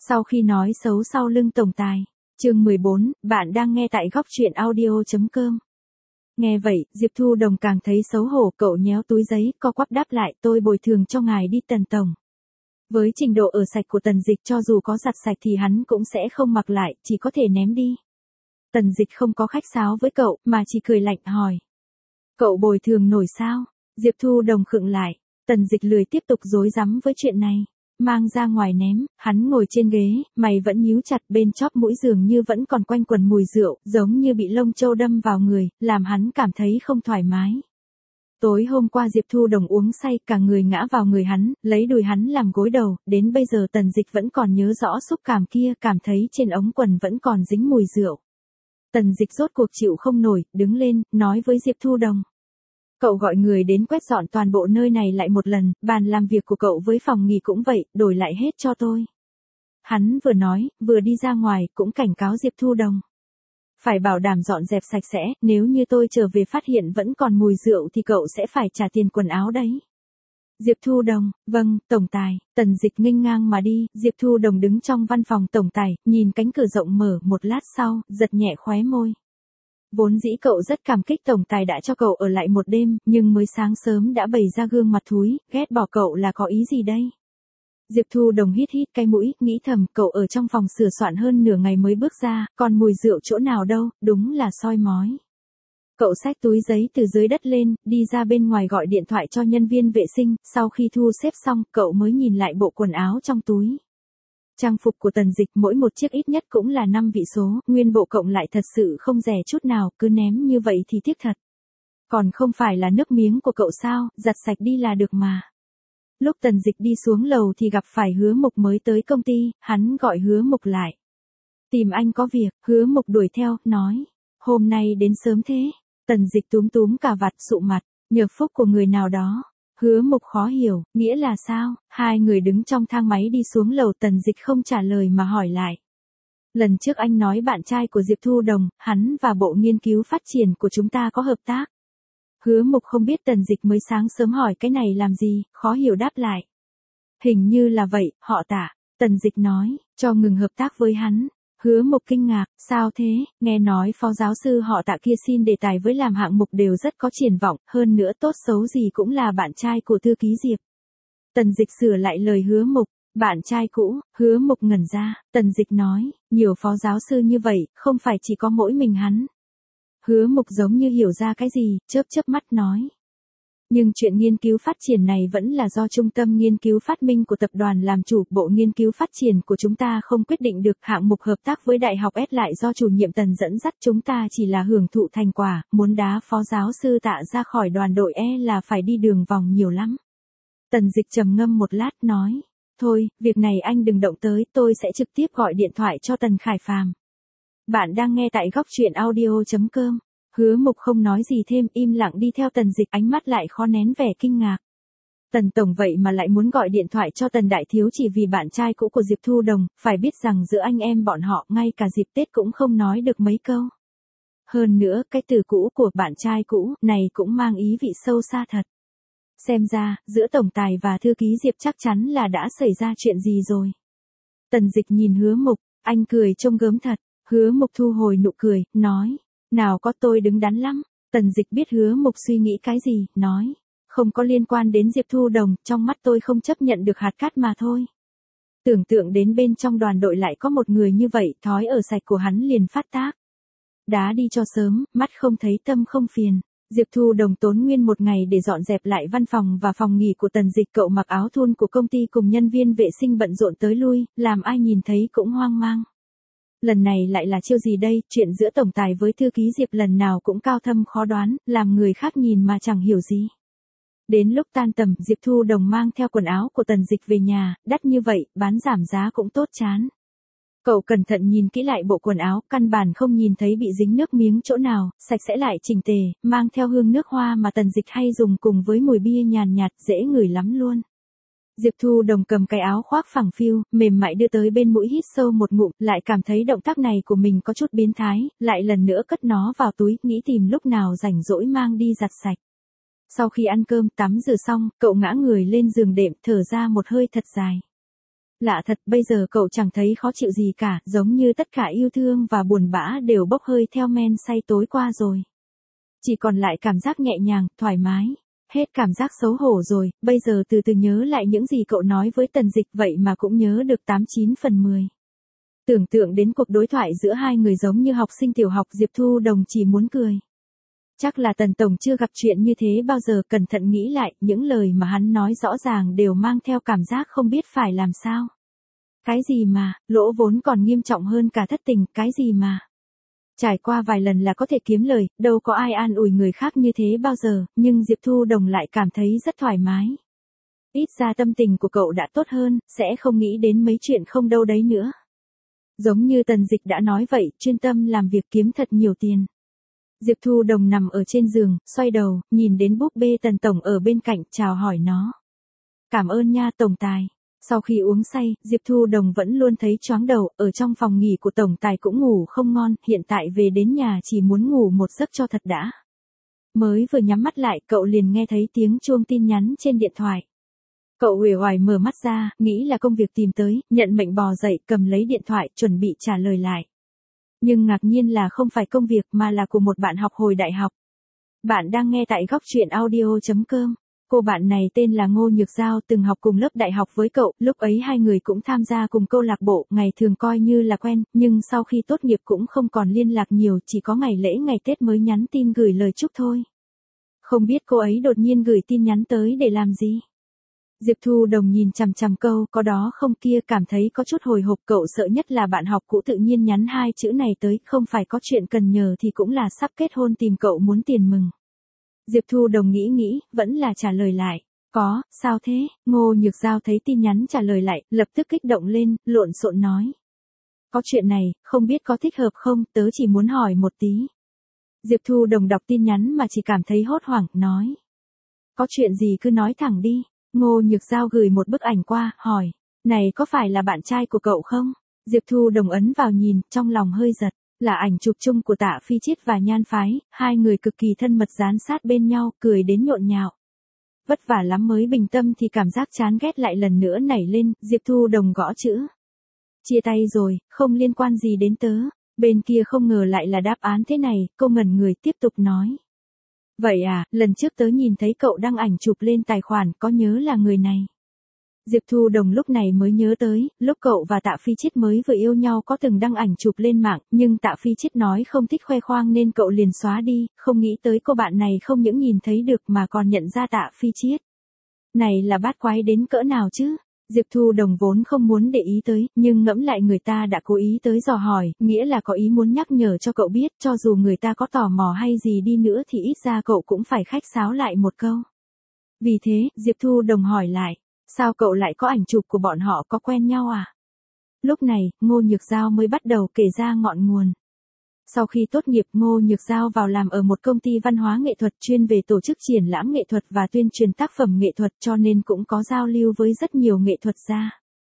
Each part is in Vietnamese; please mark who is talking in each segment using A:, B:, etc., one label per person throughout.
A: Sau khi nói xấu sau lưng tổng tài. Chương 14, bạn đang nghe tại góc truyện audio.com. Nghe vậy, Diệp Thu Đồng càng thấy xấu hổ, cậu nhéo túi giấy, co quắp đáp lại, tôi bồi thường cho ngài đi Tần tổng. Với trình độ ở sạch của Tần Dịch, cho dù có giặt sạch thì hắn cũng sẽ không mặc lại, chỉ có thể ném đi. Tần Dịch không có khách sáo với cậu, mà chỉ cười lạnh hỏi. Cậu bồi thường nổi sao? Diệp Thu Đồng khựng lại. Tần Dịch lười tiếp tục rối rắm với chuyện này. Mang ra ngoài ném, hắn ngồi trên ghế, mày vẫn nhíu chặt, bên chóp mũi dường như vẫn còn quanh quẩn mùi rượu, giống như bị lông châu đâm vào người, làm hắn cảm thấy không thoải mái. Tối hôm qua Diệp Thu Đồng uống say, cả người ngã vào người hắn, lấy đùi hắn làm gối đầu, đến bây giờ Tần Dịch vẫn còn nhớ rõ xúc cảm kia, cảm thấy trên ống quần vẫn còn dính mùi rượu. Tần Dịch rốt cuộc chịu không nổi, đứng lên, nói với Diệp Thu Đồng. Cậu gọi người đến quét dọn toàn bộ nơi này lại một lần, bàn làm việc của cậu với phòng nghỉ cũng vậy, đổi lại hết cho tôi. Hắn vừa nói, vừa đi ra ngoài, cũng cảnh cáo Diệp Thu Đồng. Phải bảo đảm dọn dẹp sạch sẽ, nếu như tôi trở về phát hiện vẫn còn mùi rượu thì cậu sẽ phải trả tiền quần áo đấy. Diệp Thu Đồng, vâng, tổng tài. Tần Dịch nghênh ngang mà đi, Diệp Thu Đồng đứng trong văn phòng tổng tài, nhìn cánh cửa rộng mở, một lát sau, giật nhẹ khóe môi. Vốn dĩ cậu rất cảm kích tổng tài đã cho cậu ở lại một đêm, nhưng mới sáng sớm đã bày ra gương mặt thúi, ghét bỏ cậu là có ý gì đây? Diệp Thu Đồng hít cái mũi, nghĩ thầm, cậu ở trong phòng sửa soạn hơn nửa ngày mới bước ra, còn mùi rượu chỗ nào đâu, đúng là soi mói. Cậu xách túi giấy từ dưới đất lên, đi ra bên ngoài gọi điện thoại cho nhân viên vệ sinh, sau khi thu xếp xong, cậu mới nhìn lại bộ quần áo trong túi. Trang phục của Tần Dịch mỗi một chiếc ít nhất cũng là 5 vị số, nguyên bộ cộng lại thật sự không rẻ chút nào, cứ ném như vậy thì tiếc thật. Còn không phải là nước miếng của cậu sao, giặt sạch đi là được mà. Lúc Tần Dịch đi xuống lầu thì gặp phải Hứa Mục mới tới công ty, hắn gọi Hứa Mục lại. Tìm anh có việc, Hứa Mục đuổi theo, nói. Hôm nay đến sớm thế. Tần Dịch túm túm cà vạt, sụ mặt, nhờ phúc của người nào đó. Hứa Mục khó hiểu, nghĩa là sao? Hai người đứng trong thang máy đi xuống lầu, Tần Dịch không trả lời mà hỏi lại. Lần trước anh nói bạn trai của Diệp Thu Đồng, hắn và bộ nghiên cứu phát triển của chúng ta có hợp tác. Hứa Mục không biết Tần Dịch mới sáng sớm hỏi cái này làm gì, khó hiểu đáp lại. Hình như là vậy, họ Tạ. Tần Dịch nói, cho ngừng hợp tác với hắn. Hứa Mục kinh ngạc, sao thế, nghe nói phó giáo sư họ Tạ kia xin đề tài với làm hạng mục đều rất có triển vọng, hơn nữa tốt xấu gì cũng là bạn trai của thư ký Diệp. Tần Dịch sửa lại lời Hứa Mục, bạn trai cũ. Hứa Mục ngẩn ra, Tần Dịch nói, nhiều phó giáo sư như vậy, không phải chỉ có mỗi mình hắn. Hứa Mục giống như hiểu ra cái gì, chớp chớp mắt nói. Nhưng chuyện nghiên cứu phát triển này vẫn là do Trung tâm Nghiên cứu Phát minh của tập đoàn làm chủ, bộ nghiên cứu phát triển của chúng ta không quyết định được, hạng mục hợp tác với Đại học S lại do chủ nhiệm Tần dẫn dắt, chúng ta chỉ là hưởng thụ thành quả, muốn đá phó giáo sư Tạ ra khỏi đoàn đội là phải đi đường vòng nhiều lắm. Tần Dịch trầm ngâm một lát nói, thôi, việc này anh đừng động tới, tôi sẽ trực tiếp gọi điện thoại cho Tần Khải Phàm. Bạn đang nghe tại góc truyện audio.com. Hứa Mục không nói gì thêm, im lặng đi theo Tần Dịch, ánh mắt lại khó nén vẻ kinh ngạc. Tần tổng vậy mà lại muốn gọi điện thoại cho Tần đại thiếu chỉ vì bạn trai cũ của Diệp Thu Đồng, phải biết rằng giữa anh em bọn họ ngay cả dịp Tết cũng không nói được mấy câu. Hơn nữa, cái từ cũ của bạn trai cũ này cũng mang ý vị sâu xa thật. Xem ra, giữa tổng tài và thư ký Diệp chắc chắn là đã xảy ra chuyện gì rồi. Tần Dịch nhìn Hứa Mục, anh cười trông gớm thật. Hứa Mục thu hồi nụ cười, nói. Nào có, tôi đứng đắn lắm. Tần Dịch biết Hứa Mục suy nghĩ cái gì, nói. Không có liên quan đến Diệp Thu Đồng, trong mắt tôi không chấp nhận được hạt cát mà thôi. Tưởng tượng đến bên trong đoàn đội lại có một người như vậy, thói ở sạch của hắn liền phát tác. Đá đi cho sớm, mắt không thấy tâm không phiền. Diệp Thu Đồng tốn nguyên một ngày để dọn dẹp lại văn phòng và phòng nghỉ của Tần Dịch, cậu mặc áo thun của công ty cùng nhân viên vệ sinh bận rộn tới lui, làm ai nhìn thấy cũng hoang mang. Lần này lại là chiêu gì đây, chuyện giữa tổng tài với thư ký Diệp lần nào cũng cao thâm khó đoán, làm người khác nhìn mà chẳng hiểu gì. Đến lúc tan tầm, Diệp Thu Đồng mang theo quần áo của Tần Dịch về nhà, đắt như vậy, bán giảm giá cũng tốt chán. Cậu cẩn thận nhìn kỹ lại bộ quần áo, căn bản không nhìn thấy bị dính nước miếng chỗ nào, sạch sẽ lại chỉnh tề, mang theo hương nước hoa mà Tần Dịch hay dùng cùng với mùi bia nhàn nhạt, dễ ngửi lắm luôn. Diệp Thu Đồng cầm cái áo khoác phẳng phiu, mềm mại đưa tới bên mũi, hít sâu một ngụm, lại cảm thấy động tác này của mình có chút biến thái, lại lần nữa cất nó vào túi, nghĩ tìm lúc nào rảnh rỗi mang đi giặt sạch. Sau khi ăn cơm, tắm rửa xong, cậu ngã người lên giường đệm, thở ra một hơi thật dài. Lạ thật, bây giờ cậu chẳng thấy khó chịu gì cả, giống như tất cả yêu thương và buồn bã đều bốc hơi theo men say tối qua rồi. Chỉ còn lại cảm giác nhẹ nhàng, thoải mái. Hết cảm giác xấu hổ rồi, bây giờ từ từ nhớ lại những gì cậu nói với Tần Dịch vậy mà cũng nhớ được 89/10. Tưởng tượng đến cuộc đối thoại giữa hai người giống như học sinh tiểu học, Diệp Thu Đồng chỉ muốn cười. Chắc là Tần Tổng chưa gặp chuyện như thế bao giờ, cẩn thận nghĩ lại, những lời mà hắn nói rõ ràng đều mang theo cảm giác không biết phải làm sao. Cái gì mà, lỗ vốn còn nghiêm trọng hơn cả thất tình, cái gì mà. Trải qua vài lần là có thể kiếm lời, đâu có ai an ủi người khác như thế bao giờ, nhưng Diệp Thu Đồng lại cảm thấy rất thoải mái. Ít ra tâm tình của cậu đã tốt hơn, sẽ không nghĩ đến mấy chuyện không đâu đấy nữa. Giống như Tần Dịch đã nói vậy, chuyên tâm làm việc kiếm thật nhiều tiền. Diệp Thu Đồng nằm ở trên giường, xoay đầu, nhìn đến búp bê Tần Tổng ở bên cạnh, chào hỏi nó. Cảm ơn nha Tổng Tài. Sau khi uống say, Diệp Thu Đồng vẫn luôn thấy choáng đầu, ở trong phòng nghỉ của Tổng Tài cũng ngủ không ngon, hiện tại về đến nhà chỉ muốn ngủ một giấc cho thật đã. Mới vừa nhắm mắt lại, cậu liền nghe thấy tiếng chuông tin nhắn trên điện thoại. Cậu uể oải mở mắt ra, nghĩ là công việc tìm tới, nhận mệnh bò dậy, cầm lấy điện thoại, chuẩn bị trả lời lại. Nhưng ngạc nhiên là không phải công việc mà là của một bạn học hồi đại học. Bạn đang nghe tại góc truyện audio.com. Cô bạn này tên là Ngô Nhược Giao, từng học cùng lớp đại học với cậu, lúc ấy hai người cũng tham gia cùng câu lạc bộ, ngày thường coi như là quen, nhưng sau khi tốt nghiệp cũng không còn liên lạc nhiều, chỉ có ngày lễ ngày Tết mới nhắn tin gửi lời chúc thôi. Không biết cô ấy đột nhiên gửi tin nhắn tới để làm gì? Diệp Thu Đồng nhìn chằm chằm câu có đó không kia, cảm thấy có chút hồi hộp, cậu sợ nhất là bạn học cũ tự nhiên nhắn hai chữ này tới, không phải có chuyện cần nhờ thì cũng là sắp kết hôn tìm cậu muốn tiền mừng. Diệp Thu Đồng nghĩ, vẫn là trả lời lại. Có, sao thế? Ngô Nhược Giao thấy tin nhắn trả lời lại, lập tức kích động lên, lộn xộn nói. Có chuyện này, không biết có thích hợp không, tớ chỉ muốn hỏi một tí. Diệp Thu Đồng đọc tin nhắn mà chỉ cảm thấy hốt hoảng, nói. Có chuyện gì cứ nói thẳng đi. Ngô Nhược Giao gửi một bức ảnh qua, hỏi. Này có phải là bạn trai của cậu không? Diệp Thu Đồng ấn vào nhìn, trong lòng hơi giật. Là ảnh chụp chung của Tạ Phi Chiết và Nhan Phái, hai người cực kỳ thân mật dán sát bên nhau, cười đến nhộn nhạo. Vất vả lắm mới bình tâm thì cảm giác chán ghét lại lần nữa nảy lên, Diệp Thu Đồng gõ chữ. Chia tay rồi, không liên quan gì đến tớ. Bên kia không ngờ lại là đáp án thế này, cô ngẩn người tiếp tục nói. Vậy à, lần trước tớ nhìn thấy cậu đăng ảnh chụp lên tài khoản, có nhớ là người này. Diệp Thu Đồng lúc này mới nhớ tới, lúc cậu và Tạ Phi Chiết mới vừa yêu nhau có từng đăng ảnh chụp lên mạng, nhưng Tạ Phi Chiết nói không thích khoe khoang nên cậu liền xóa đi, không nghĩ tới cô bạn này không những nhìn thấy được mà còn nhận ra Tạ Phi Chiết. Này là bát quái đến cỡ nào chứ? Diệp Thu Đồng vốn không muốn để ý tới, nhưng ngẫm lại người ta đã cố ý tới dò hỏi, nghĩa là có ý muốn nhắc nhở cho cậu biết, cho dù người ta có tò mò hay gì đi nữa thì ít ra cậu cũng phải khách sáo lại một câu. Vì thế, Diệp Thu Đồng hỏi lại. Sao cậu lại có ảnh chụp của bọn họ, có quen nhau à? Lúc này, Ngô Nhược Giao mới bắt đầu kể ra ngọn nguồn. Sau khi tốt nghiệp, Ngô Nhược Giao vào làm ở một công ty văn hóa nghệ thuật chuyên về tổ chức triển lãm nghệ thuật và tuyên truyền tác phẩm nghệ thuật, cho nên cũng có giao lưu với rất nhiều nghệ thuật gia.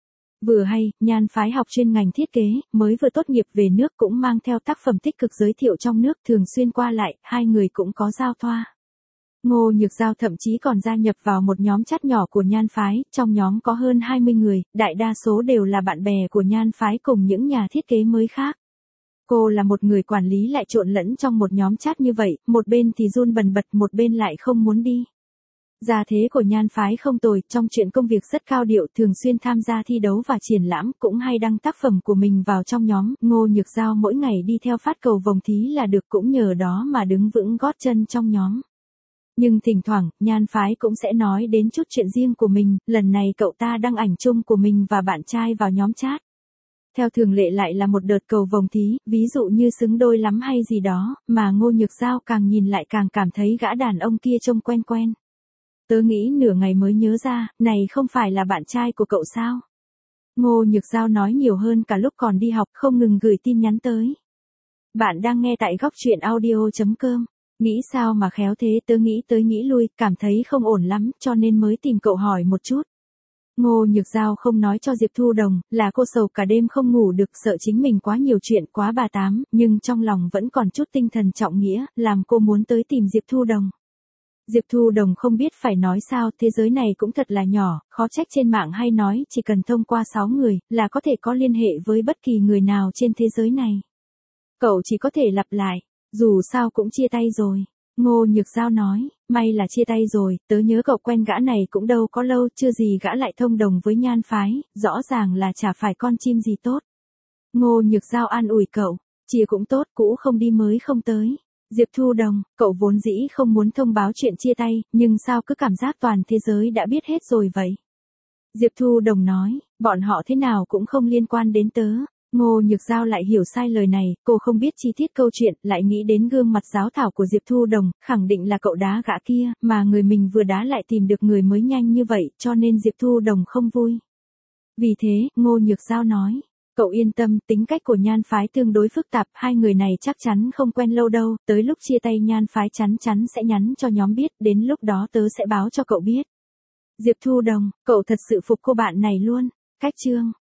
A: Vừa hay, Nhan Phái học chuyên ngành thiết kế, mới vừa tốt nghiệp về nước cũng mang theo tác phẩm tích cực giới thiệu trong nước, thường xuyên qua lại, hai người cũng có giao thoa. Ngô Nhược Giao thậm chí còn gia nhập vào một nhóm chat nhỏ của Nhan Phái, trong nhóm có hơn 20 người, đại đa số đều là bạn bè của Nhan Phái cùng những nhà thiết kế mới khác. Cô là một người quản lý lại trộn lẫn trong một nhóm chat như vậy, một bên thì run bần bật, một bên lại không muốn đi. Gia thế của Nhan Phái không tồi, trong chuyện công việc rất cao điệu, thường xuyên tham gia thi đấu và triển lãm, cũng hay đăng tác phẩm của mình vào trong nhóm. Ngô Nhược Giao mỗi ngày đi theo phát cầu vồng thí là được, cũng nhờ đó mà đứng vững gót chân trong nhóm. Nhưng thỉnh thoảng, Nhan Phái cũng sẽ nói đến chút chuyện riêng của mình, lần này cậu ta đăng ảnh chung của mình và bạn trai vào nhóm chat. Theo thường lệ lại là một đợt cầu vồng thí, ví dụ như xứng đôi lắm hay gì đó, mà Ngô Nhược Giao càng nhìn lại càng cảm thấy gã đàn ông kia trông quen quen. Tớ nghĩ nửa ngày mới nhớ ra, này không phải là bạn trai của cậu sao? Ngô Nhược Giao nói nhiều hơn cả lúc còn đi học, không ngừng gửi tin nhắn tới. Bạn đang nghe tại góc truyện audio.com. Nghĩ sao mà khéo thế, tớ nghĩ tới nghĩ lui, cảm thấy không ổn lắm, cho nên mới tìm cậu hỏi một chút. Ngô Nhược Giao không nói cho Diệp Thu Đồng, là cô sầu cả đêm không ngủ được, sợ chính mình quá nhiều chuyện, quá bà tám, nhưng trong lòng vẫn còn chút tinh thần trọng nghĩa, làm cô muốn tới tìm Diệp Thu Đồng. Diệp Thu Đồng không biết phải nói sao, thế giới này cũng thật là nhỏ, khó trách trên mạng hay nói chỉ cần thông qua 6 người là có thể có liên hệ với bất kỳ người nào trên thế giới này. Cậu chỉ có thể lặp lại, dù sao cũng chia tay rồi. Ngô Nhược Giao nói, may là chia tay rồi, tớ nhớ cậu quen gã này cũng đâu có lâu, chưa gì gã lại thông đồng với Nhan phái, rõ ràng là chả phải con chim gì tốt. Ngô Nhược Giao an ủi cậu, chia cũng tốt, cũ không đi mới không tới. Diệp Thu Đồng, cậu vốn dĩ không muốn thông báo chuyện chia tay, nhưng sao cứ cảm giác toàn thế giới đã biết hết rồi vậy? Diệp Thu Đồng nói, bọn họ thế nào cũng không liên quan đến tớ. Ngô Nhược Giao lại hiểu sai lời này, cô không biết chi tiết câu chuyện, lại nghĩ đến gương mặt giáo thảo của Diệp Thu Đồng, khẳng định là cậu đá gã kia, mà người mình vừa đá lại tìm được người mới nhanh như vậy, cho nên Diệp Thu Đồng không vui. Vì thế, Ngô Nhược Giao nói, cậu yên tâm, tính cách của Nhan phái tương đối phức tạp, hai người này chắc chắn không quen lâu đâu, tới lúc chia tay Nhan phái chắn chắn sẽ nhắn cho nhóm biết, đến lúc đó tớ sẽ báo cho cậu biết. Diệp Thu Đồng, cậu thật sự phục cô bạn này luôn. Cách chương